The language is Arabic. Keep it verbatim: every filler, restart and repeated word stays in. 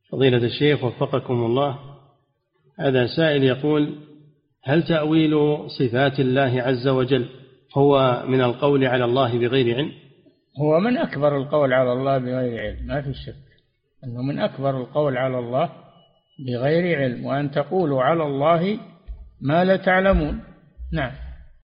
فضيلة الشيخ وفقكم الله، هذا سائل يقول: هل تأويل صفات الله عز وجل هو من القول على الله بغير علم؟ هو من أكبر القول على الله بغير علم، ما في شك أنه من أكبر القول على الله بغير علم، وأن تقولوا على الله ما لا تعلمون. نعم.